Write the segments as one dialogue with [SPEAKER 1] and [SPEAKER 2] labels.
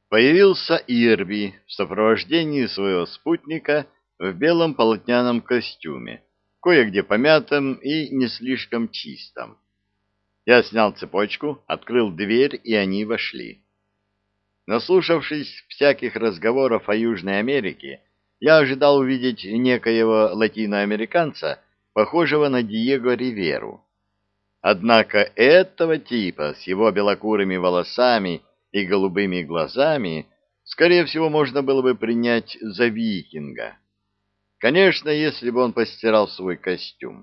[SPEAKER 1] Появился Ирби в сопровождении своего спутника в белом полотняном костюме, кое-где помятом и не слишком чистом. Я снял цепочку, открыл дверь, и они вошли. Наслушавшись всяких разговоров о Южной Америке, я ожидал увидеть некоего латиноамериканца, похожего на Диего Риверу. Однако этого типа с его белокурыми волосами и голубыми глазами, скорее всего, можно было бы принять за викинга. Конечно, если бы он постирал свой костюм.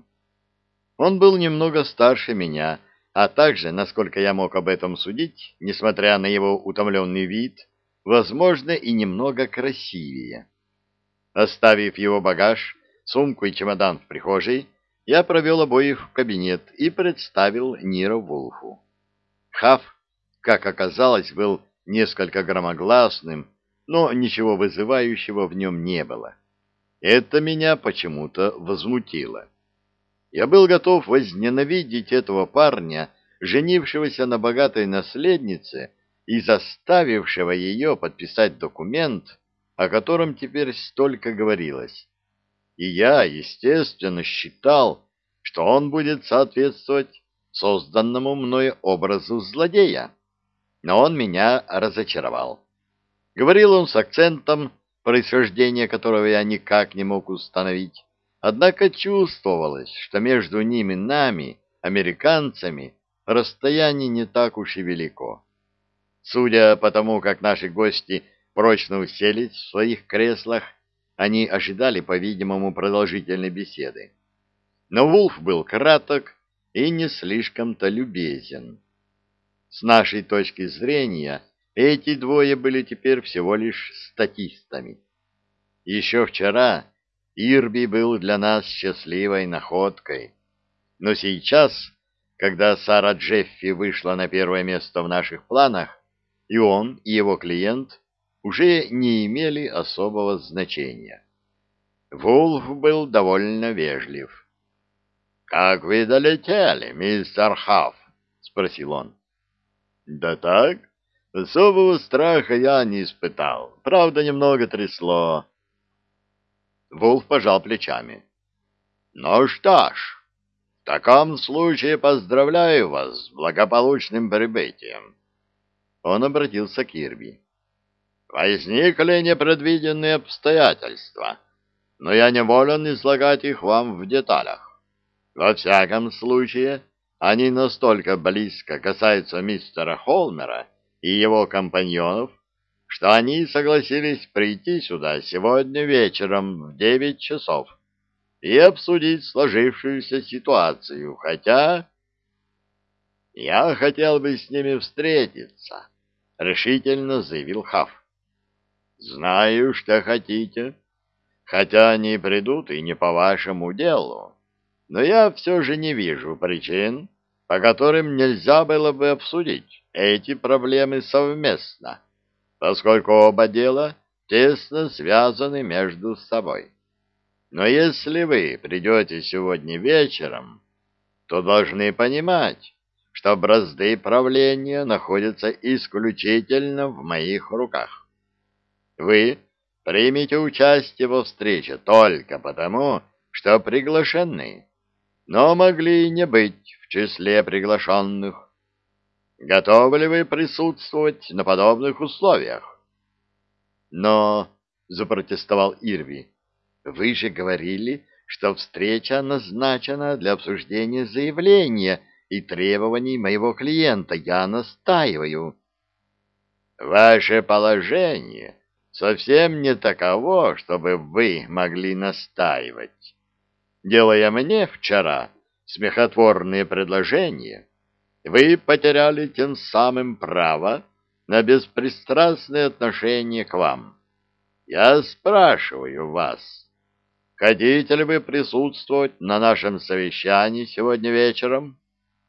[SPEAKER 1] Он был немного старше меня, а также, насколько я мог об этом судить, несмотря на его утомленный вид, возможно, и немного красивее. Оставив его багаж, сумку и чемодан в прихожей, я провел обоих в кабинет и представил Ниро Вулфу. Хаф, как оказалось, был несколько громогласным, но ничего вызывающего в нем не было. Это меня почему-то возмутило. Я был готов возненавидеть этого парня, женившегося на богатой наследнице и заставившего ее подписать документ, о котором теперь столько говорилось. И я, естественно, считал, что он будет соответствовать созданному мною образу злодея. Но он меня разочаровал. Говорил он с акцентом, происхождение которого я никак не мог установить. Однако чувствовалось, что между нами, американцами, расстояние не так уж и велико. Судя по тому, как наши гости прочно уселись в своих креслах, они ожидали, по-видимому, продолжительной беседы. Но Вулф был краток и не слишком-то любезен. С нашей точки зрения, эти двое были теперь всего лишь статистами. Еще вчера Ирби был для нас счастливой находкой, но сейчас, когда Сара Джеффи вышла на первое место в наших планах, и он, и его клиент уже не имели особого значения. Вулф был довольно вежлив. «Как вы долетели, мистер Хафф?» — спросил он. «Да так, особого страха я не испытал. Правда, немного трясло». Вулф пожал плечами. «Ну что ж, в таком случае поздравляю вас с благополучным прибытием». Он обратился к Ирби. «Возникли непредвиденные обстоятельства, но я не волен излагать их вам в деталях. Во всяком случае, они настолько близко касаются мистера Холмера и его компаньонов, что они согласились прийти сюда сегодня вечером в 9 часов и обсудить сложившуюся ситуацию, хотя я хотел бы с ними встретиться, — решительно заявил Хафф. Знаю, что хотите, хотя они придут и не по вашему делу, но я все же не вижу причин, по которым нельзя было бы обсудить эти проблемы совместно, поскольку оба дела тесно связаны между собой. Но если вы придете сегодня вечером, то должны понимать, что бразды правления находятся исключительно в моих руках. Вы примете участие во встрече только потому, что приглашены, но могли и не быть в числе приглашенных. Готовы ли вы присутствовать на подобных условиях? Но, — запротестовал Ирви, — вы же говорили, что встреча назначена для обсуждения заявления и требований моего клиента. Я настаиваю. Ваше положение совсем не таково, чтобы вы могли настаивать. Делая мне вчера смехотворные предложения, вы потеряли тем самым право на беспристрастное отношение к вам. Я спрашиваю вас, хотите ли вы присутствовать на нашем совещании сегодня вечером?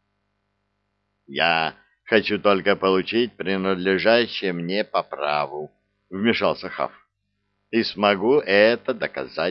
[SPEAKER 1] Я хочу только получить принадлежащее мне по праву, — вмешался Хафф, — и смогу это доказать.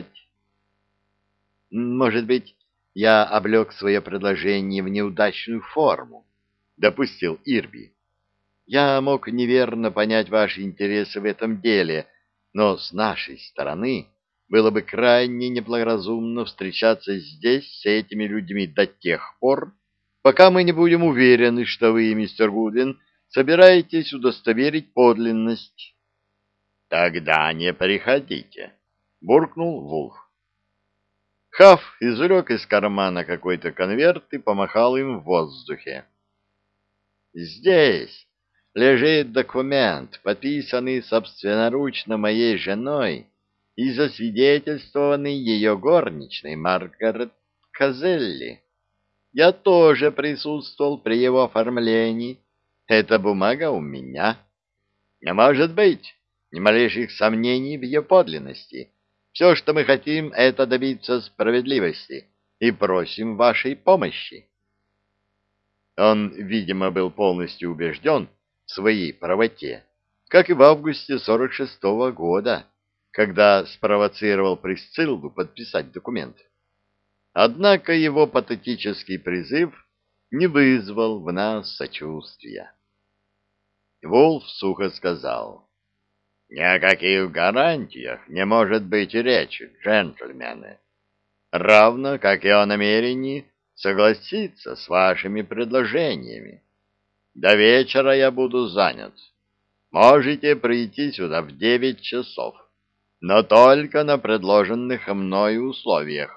[SPEAKER 1] Может быть, я облег свое предложение в неудачную форму, — допустил Ирби. Я мог неверно понять ваши интересы в этом деле, но с нашей стороны было бы крайне неблагоразумно встречаться здесь с этими людьми до тех пор, пока мы не будем уверены, что вы, мистер Гудвин, собираетесь удостоверить подлинность. — Тогда не приходите, — буркнул Вулф. Хафф извлек из кармана какой-то конверт и помахал им в воздухе. «Здесь лежит документ, подписанный собственноручно моей женой и засвидетельствованный ее горничной Маргарет Казелли. Я тоже присутствовал при его оформлении. Эта бумага у меня. Не может быть ни малейших сомнений в ее подлинности. Все, что мы хотим, это добиться справедливости, и просим вашей помощи». Он, видимо, был полностью убежден в своей правоте, как и в августе 46-го года, когда спровоцировал Присциллу подписать документ. Однако его патетический призыв не вызвал в нас сочувствия. Вулф сухо сказал: «Ни о каких гарантиях не может быть и речи, джентльмены, равно как и о намерении согласиться с вашими предложениями. До вечера я буду занят. Можете прийти сюда в 9 часов, но только на предложенных мною условиях».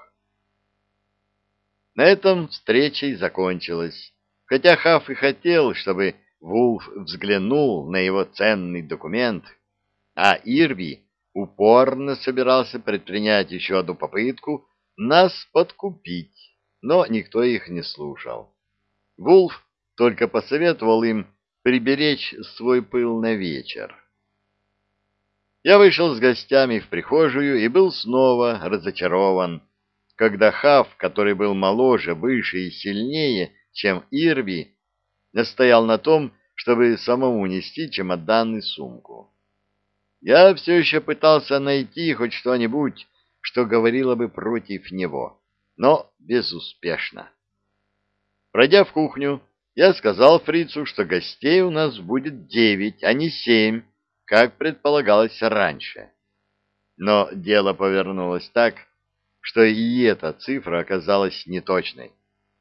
[SPEAKER 1] На этом встреча и закончилась, хотя Хафф и хотел, чтобы Вулф взглянул на его ценный документ, а Ирби упорно собирался предпринять еще одну попытку нас подкупить, но никто их не слушал. Вулф только посоветовал им приберечь свой пыл на вечер. Я вышел с гостями в прихожую и был снова разочарован, когда Хафф, который был моложе, выше и сильнее, чем Ирби, настоял на том, чтобы самому нести чемодан и сумку. Я все еще пытался найти хоть что-нибудь, что говорило бы против него, но безуспешно. Пройдя в кухню, я сказал фрицу, что гостей у нас будет 9, а не 7, как предполагалось раньше. Но дело повернулось так, что и эта цифра оказалась неточной.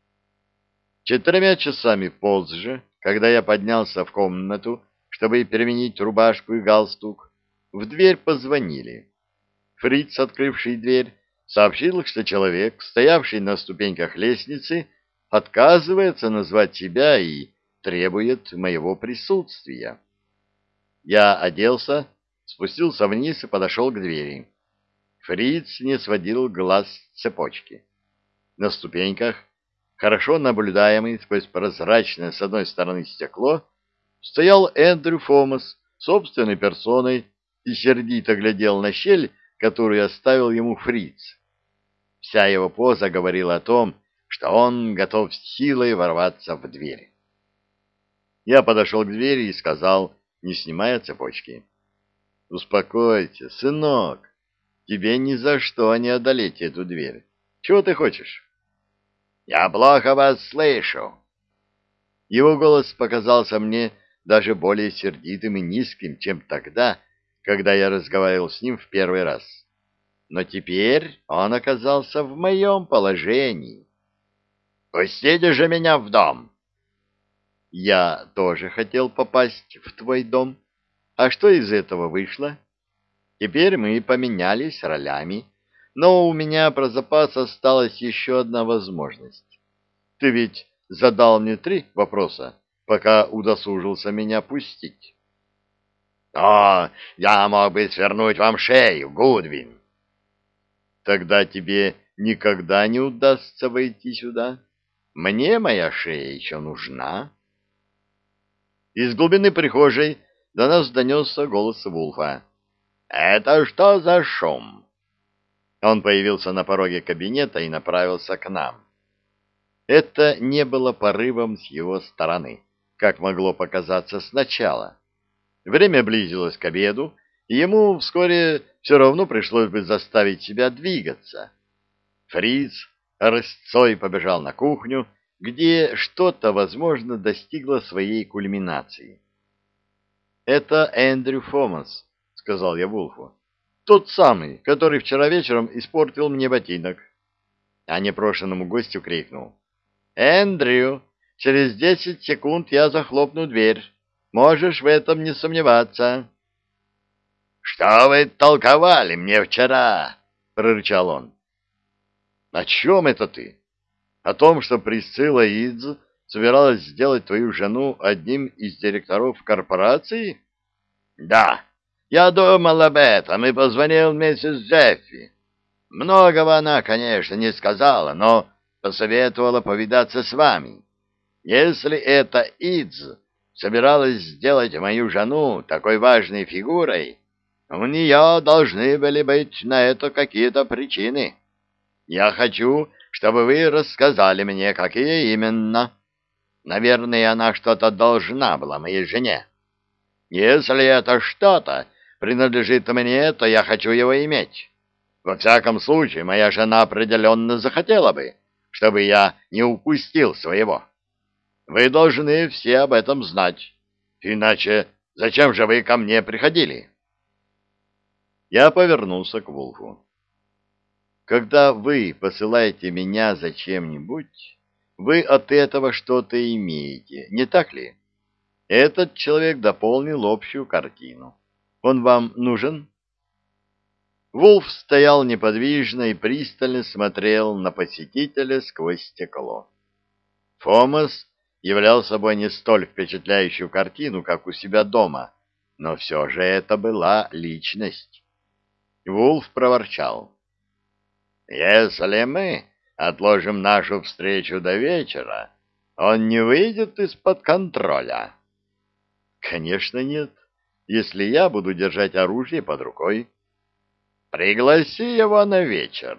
[SPEAKER 1] 4 часами позже, когда я поднялся в комнату, чтобы переменить рубашку и галстук, в дверь позвонили. Фриц, открывший дверь, сообщил, что человек, стоявший на ступеньках лестницы, отказывается назвать себя и требует моего присутствия. Я оделся, спустился вниз и подошел к двери. Фриц не сводил глаз с цепочки. На ступеньках, хорошо наблюдаемый сквозь прозрачное с одной стороны стекло, стоял Эндрю Фомас собственной персоной и сердито глядел на щель, которую оставил ему Фриц. Вся его поза говорила о том, что он готов силой ворваться в дверь. Я подошел к двери и сказал, не снимая цепочки: «Успокойся, сынок, тебе ни за что не одолеть эту дверь. Чего ты хочешь?» «Я плохо вас слышу». Его голос показался мне даже более сердитым и низким, чем тогда, когда я разговаривал с ним в первый раз. Но теперь он оказался в моем положении. «Пустите же меня в дом!» «Я тоже хотел попасть в твой дом. А что из этого вышло? Теперь мы поменялись ролями, но у меня про запас осталась еще одна возможность. Ты ведь задал мне 3 вопроса, пока удосужился меня пустить». «О, я мог бы свернуть вам шею, Гудвин!» «Тогда тебе никогда не удастся войти сюда. Мне моя шея еще нужна». Из глубины прихожей до нас донесся голос Вулфа. «Это что за шум?» Он появился на пороге кабинета и направился к нам. Это не было порывом с его стороны, как могло показаться сначала. Время близилось к обеду, и ему вскоре все равно пришлось бы заставить себя двигаться. Фриц рысцой побежал на кухню, где что-то, возможно, достигло своей кульминации. Это Эндрю Фомас, — сказал я Вулфу. Тот самый, который вчера вечером испортил мне ботинок. А непрошенному гостю крикнул. Эндрю, через 10 секунд я захлопну дверь. Можешь в этом не сомневаться. — Что вы толковали мне вчера? — прорычал он. — О чем это ты? О том, что Присцилла Идз собиралась сделать твою жену одним из директоров корпорации? — Да, я думал об этом и позвонил миссис Джеффи. Многого она, конечно, не сказала, но посоветовала повидаться с вами. Если эта Идз собиралась сделать мою жену такой важной фигурой, у нее должны были быть на это какие-то причины. Я хочу, чтобы вы рассказали мне, какие именно. Наверное, она что-то должна была моей жене. Если это что-то принадлежит мне, то я хочу его иметь. Во всяком случае, моя жена определенно захотела бы, чтобы я не упустил своего. Вы должны все об этом знать. Иначе зачем же вы ко мне приходили? Я повернулся к Вулфу. Когда вы посылаете меня за чем-нибудь, вы от этого что-то имеете, не так ли? Этот человек дополнил общую картину. Он вам нужен? Вулф стоял неподвижно и пристально смотрел на посетителя сквозь стекло. Фомас являл собой не столь впечатляющую картину, как у себя дома, но все же это была личность. Вулф проворчал. «Если мы отложим нашу встречу до вечера, он не выйдет из-под контроля». «Конечно нет, если я буду держать оружие под рукой». «Пригласи его на вечер».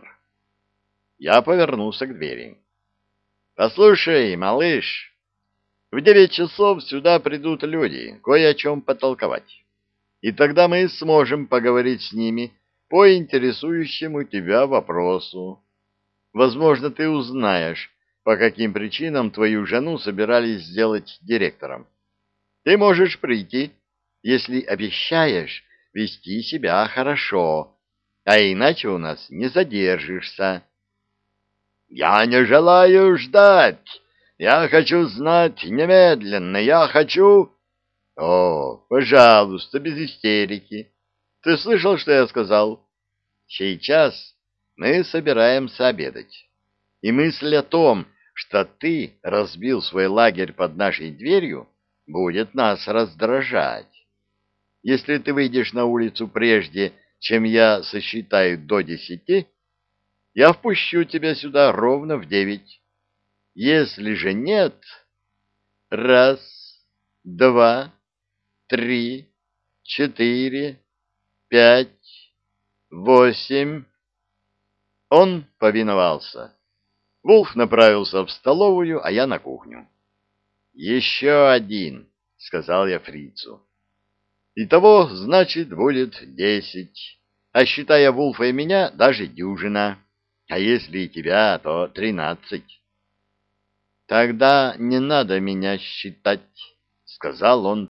[SPEAKER 1] Я повернулся к двери. «Послушай, малыш, в 9 часов сюда придут люди, кое о чем потолковать. И тогда мы сможем поговорить с ними по интересующему тебя вопросу. Возможно, ты узнаешь, по каким причинам твою жену собирались сделать директором. Ты можешь прийти, если обещаешь вести себя хорошо, а иначе у нас не задержишься». «Я не желаю ждать. Я хочу знать немедленно. Я хочу...» «О, пожалуйста, без истерики. Ты слышал, что я сказал? Сейчас мы собираемся обедать. И мысль о том, что ты разбил свой лагерь под нашей дверью, будет нас раздражать. Если ты выйдешь на улицу прежде, чем я сосчитаю до 10, я впущу тебя сюда ровно в 9. Если же нет... Раз, два, 3, 4, 5, 8. Он повиновался. Вулф направился в столовую, а я на кухню. «Еще один», — сказал я фрицу. «Итого, значит, будет 10. А считая Вулфа и меня, даже дюжина. А если и тебя, то 13. «Тогда не надо меня считать», — сказал он